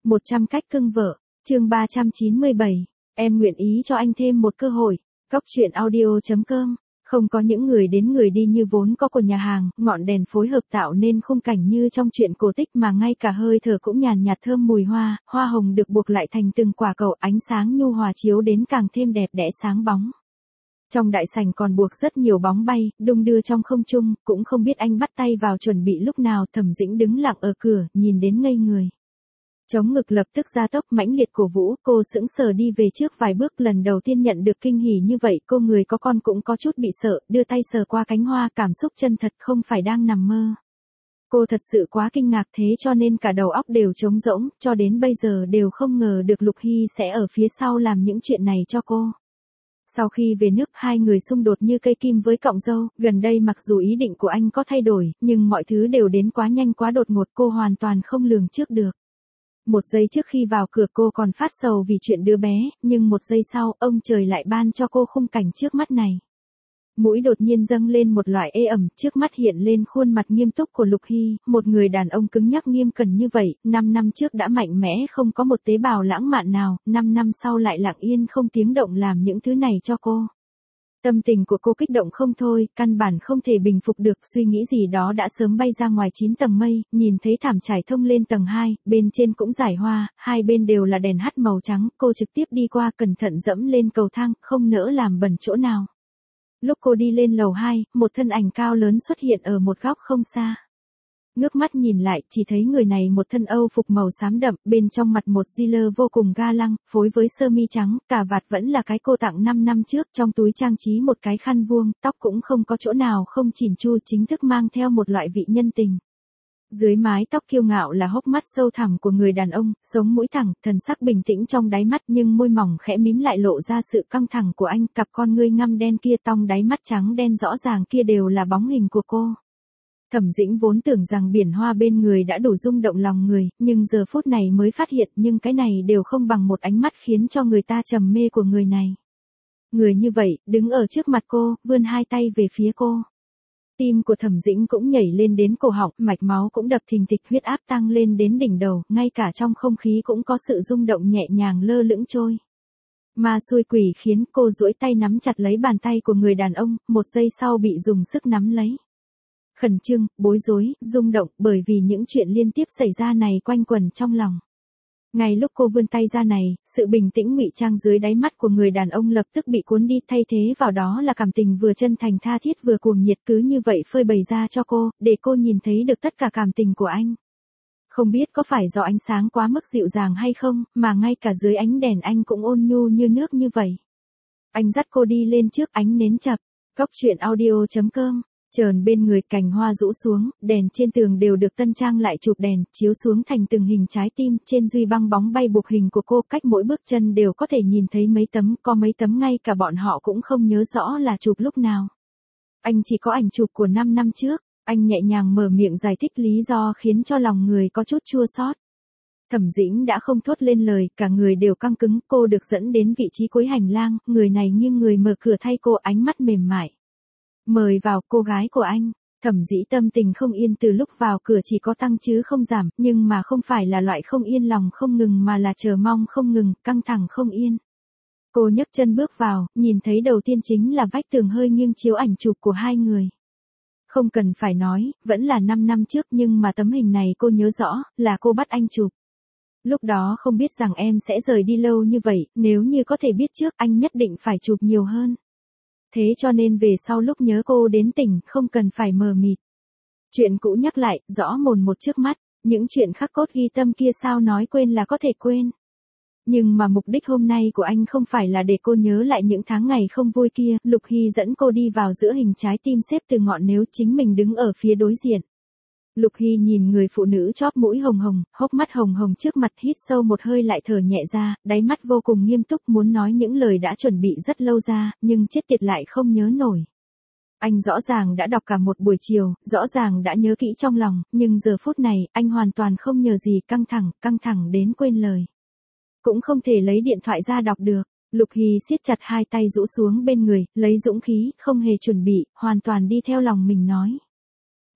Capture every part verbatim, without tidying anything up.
một trăm cách cưng vợ, chương ba trăm chín mươi bảy, em nguyện ý cho anh thêm một cơ hội. Góc truyện audio chấm com. Không có những người đến người đi như vốn có của nhà hàng, ngọn đèn phối hợp tạo nên khung cảnh như trong truyện cổ tích mà ngay cả hơi thở cũng nhàn nhạt thơm mùi hoa, hoa hồng được buộc lại thành từng quả cầu, ánh sáng nhu hòa chiếu đến càng thêm đẹp đẽ sáng bóng. Trong đại sảnh còn buộc rất nhiều bóng bay, đung đưa trong không trung, cũng không biết anh bắt tay vào chuẩn bị lúc nào. Thẩm Dĩnh đứng lặng ở cửa, nhìn đến ngây người. Chống ngực lập tức gia tốc mãnh liệt cổ vũ, cô sững sờ đi về trước vài bước, lần đầu tiên nhận được kinh hỉ như vậy, cô người có con cũng có chút bị sợ, đưa tay sờ qua cánh hoa, cảm xúc chân thật không phải đang nằm mơ. Cô thật sự quá kinh ngạc, thế cho nên cả đầu óc đều trống rỗng, cho đến bây giờ đều không ngờ được Lục Hy sẽ ở phía sau làm những chuyện này cho cô. Sau khi về nước, hai người xung đột như cây kim với cọng dâu, gần đây mặc dù ý định của anh có thay đổi, nhưng mọi thứ đều đến quá nhanh quá đột ngột, cô hoàn toàn không lường trước được. Một giây trước khi vào cửa cô còn phát sầu vì chuyện đứa bé, nhưng một giây sau, ông trời lại ban cho cô khung cảnh trước mắt này. Mũi đột nhiên dâng lên một loại ê ẩm, trước mắt hiện lên khuôn mặt nghiêm túc của Lục Hy, một người đàn ông cứng nhắc nghiêm cẩn như vậy, năm năm trước đã mạnh mẽ không có một tế bào lãng mạn nào, năm năm sau lại lặng yên không tiếng động làm những thứ này cho cô. Tâm tình của cô kích động không thôi, căn bản không thể bình phục được, suy nghĩ gì đó đã sớm bay ra ngoài chín tầng mây, nhìn thấy thảm trải thông lên tầng hai, bên trên cũng rải hoa, hai bên đều là đèn hắt màu trắng, cô trực tiếp đi qua cẩn thận dẫm lên cầu thang, không nỡ làm bẩn chỗ nào. Lúc cô đi lên lầu hai, một thân ảnh cao lớn xuất hiện ở một góc không xa. Ngước mắt nhìn lại, chỉ thấy người này một thân Âu phục màu xám đậm, bên trong mặt một jean vô cùng ga lăng, phối với sơ mi trắng, cà vạt vẫn là cái cô tặng năm năm trước, trong túi trang trí một cái khăn vuông, tóc cũng không có chỗ nào không chỉn chu, chính thức mang theo một loại vị nhân tình. Dưới mái tóc kiêu ngạo là hốc mắt sâu thẳm của người đàn ông, sống mũi thẳng, thần sắc bình tĩnh trong đáy mắt, nhưng môi mỏng khẽ mím lại lộ ra sự căng thẳng của anh, cặp con ngươi ngăm đen kia, tong đáy mắt trắng đen rõ ràng kia đều là bóng hình của cô. Thẩm Dĩnh vốn tưởng rằng biển hoa bên người đã đủ rung động lòng người, nhưng giờ phút này mới phát hiện, nhưng cái này đều không bằng một ánh mắt khiến cho người ta trầm mê của người này. Người như vậy, đứng ở trước mặt cô, vươn hai tay về phía cô. Tim của Thẩm Dĩnh cũng nhảy lên đến cổ họng, mạch máu cũng đập thình thịch, huyết áp tăng lên đến đỉnh đầu, ngay cả trong không khí cũng có sự rung động nhẹ nhàng lơ lửng trôi. Ma xui quỷ khiến cô duỗi tay nắm chặt lấy bàn tay của người đàn ông, một giây sau bị dùng sức nắm lấy. Khẩn trương, bối rối, rung động, bởi vì những chuyện liên tiếp xảy ra này quanh quẩn trong lòng. Ngay lúc cô vươn tay ra này, sự bình tĩnh ngụy trang dưới đáy mắt của người đàn ông lập tức bị cuốn đi, thay thế vào đó là cảm tình vừa chân thành tha thiết vừa cuồng nhiệt, cứ như vậy phơi bày ra cho cô, để cô nhìn thấy được tất cả cảm tình của anh. Không biết có phải do ánh sáng quá mức dịu dàng hay không, mà ngay cả dưới ánh đèn anh cũng ôn nhu như nước như vậy. Anh dắt cô đi lên trước ánh nến chập, góc truyện audio chấm com. Trờn bên người, cành hoa rũ xuống, đèn trên tường đều được tân trang lại, chụp đèn, chiếu xuống thành từng hình trái tim, trên duy băng bóng bay buộc hình của cô, cách mỗi bước chân đều có thể nhìn thấy mấy tấm, có mấy tấm ngay cả bọn họ cũng không nhớ rõ là chụp lúc nào. Anh chỉ có ảnh chụp của năm năm trước, anh nhẹ nhàng mở miệng giải thích lý do khiến cho lòng người có chút chua xót. Thẩm Dĩnh đã không thốt lên lời, cả người đều căng cứng, cô được dẫn đến vị trí cuối hành lang, người này nghiêng người mở cửa thay cô, ánh mắt mềm mại. Mời vào, cô gái của anh. Thẩm Dĩ tâm tình không yên từ lúc vào cửa, chỉ có tăng chứ không giảm, nhưng mà không phải là loại không yên lòng không ngừng mà là chờ mong không ngừng, căng thẳng không yên. Cô nhấc chân bước vào, nhìn thấy đầu tiên chính là vách tường hơi nghiêng chiếu ảnh chụp của hai người. Không cần phải nói, vẫn là năm năm trước, nhưng mà tấm hình này cô nhớ rõ, là cô bắt anh chụp. Lúc đó không biết rằng em sẽ rời đi lâu như vậy, nếu như có thể biết trước, anh nhất định phải chụp nhiều hơn. Thế cho nên về sau lúc nhớ cô đến tỉnh, không cần phải mờ mịt. Chuyện cũ nhắc lại, rõ mồn một trước mắt, những chuyện khắc cốt ghi tâm kia sao nói quên là có thể quên. Nhưng mà mục đích hôm nay của anh không phải là để cô nhớ lại những tháng ngày không vui kia, Lục Hy dẫn cô đi vào giữa hình trái tim xếp từ ngọn nếu, chính mình đứng ở phía đối diện. Lục Hy nhìn người phụ nữ chóp mũi hồng hồng, hốc mắt hồng hồng trước mặt, hít sâu một hơi lại thở nhẹ ra, đáy mắt vô cùng nghiêm túc muốn nói những lời đã chuẩn bị rất lâu ra, nhưng chết tiệt lại không nhớ nổi. Anh rõ ràng đã đọc cả một buổi chiều, rõ ràng đã nhớ kỹ trong lòng, nhưng giờ phút này, anh hoàn toàn không nhớ gì, căng thẳng, căng thẳng đến quên lời. Cũng không thể lấy điện thoại ra đọc được. Lục Hy siết chặt hai tay rũ xuống bên người, lấy dũng khí, không hề chuẩn bị, hoàn toàn đi theo lòng mình nói.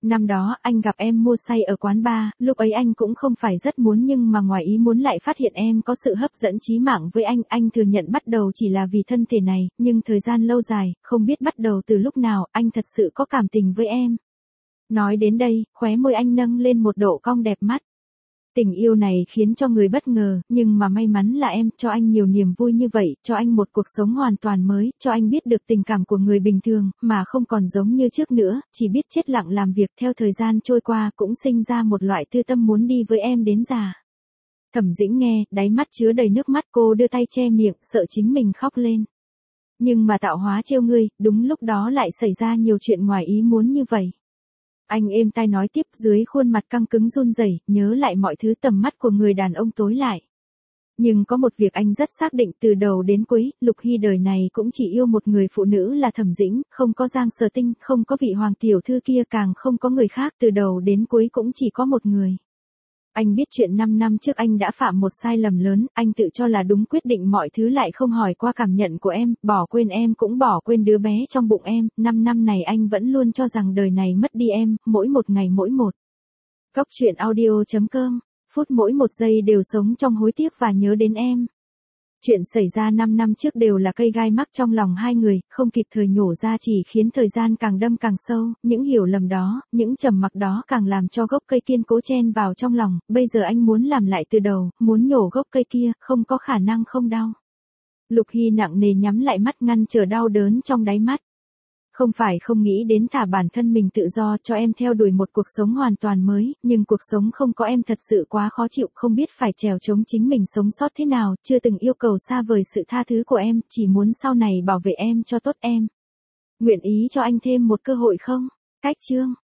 Năm đó anh gặp em mua say ở quán bar, lúc ấy anh cũng không phải rất muốn nhưng mà ngoài ý muốn lại phát hiện em có sự hấp dẫn chí mạng với anh. Anh thừa nhận bắt đầu chỉ là vì thân thể này, nhưng thời gian lâu dài, không biết bắt đầu từ lúc nào, anh thật sự có cảm tình với em. Nói đến đây, khóe môi anh nâng lên một độ cong đẹp mắt. Tình yêu này khiến cho người bất ngờ, nhưng mà may mắn là em cho anh nhiều niềm vui như vậy, cho anh một cuộc sống hoàn toàn mới, cho anh biết được tình cảm của người bình thường, mà không còn giống như trước nữa, chỉ biết chết lặng làm việc. Theo thời gian trôi qua cũng sinh ra một loại tư tâm muốn đi với em đến già. Thẩm Dĩnh nghe, đáy mắt chứa đầy nước mắt, cô đưa tay che miệng, sợ chính mình khóc lên. Nhưng mà tạo hóa trêu ngươi, đúng lúc đó lại xảy ra nhiều chuyện ngoài ý muốn như vậy. Anh êm tai nói tiếp, dưới khuôn mặt căng cứng run rẩy, nhớ lại mọi thứ. Tầm mắt của người đàn ông tối lại. Nhưng có một việc anh rất xác định từ đầu đến cuối, Lục Hy đời này cũng chỉ yêu một người phụ nữ là Thẩm Dĩnh, không có Giang Sở Tinh, không có vị hoàng tiểu thư kia, càng không có người khác, từ đầu đến cuối cũng chỉ có một người. Anh biết chuyện năm năm trước anh đã phạm một sai lầm lớn, anh tự cho là đúng quyết định mọi thứ lại không hỏi qua cảm nhận của em, bỏ quên em cũng bỏ quên đứa bé trong bụng em. Năm năm này anh vẫn luôn cho rằng đời này mất đi em, mỗi một ngày mỗi một. Góc truyện audio chấm com, phút mỗi một giây đều sống trong hối tiếc và nhớ đến em. Chuyện xảy ra năm năm trước đều là cây gai mắc trong lòng hai người, không kịp thời nhổ ra chỉ khiến thời gian càng đâm càng sâu, những hiểu lầm đó, những trầm mặc đó càng làm cho gốc cây kiên cố chen vào trong lòng. Bây giờ anh muốn làm lại từ đầu, muốn nhổ gốc cây kia, không có khả năng không đau. Lục Hy nặng nề nhắm lại mắt, ngăn trở đau đớn trong đáy mắt. Không phải không nghĩ đến thả bản thân mình tự do cho em theo đuổi một cuộc sống hoàn toàn mới, nhưng cuộc sống không có em thật sự quá khó chịu, không biết phải trèo chống chính mình sống sót thế nào, chưa từng yêu cầu xa vời sự tha thứ của em, chỉ muốn sau này bảo vệ em cho tốt em. Nguyện ý cho anh thêm một cơ hội không? Cách chương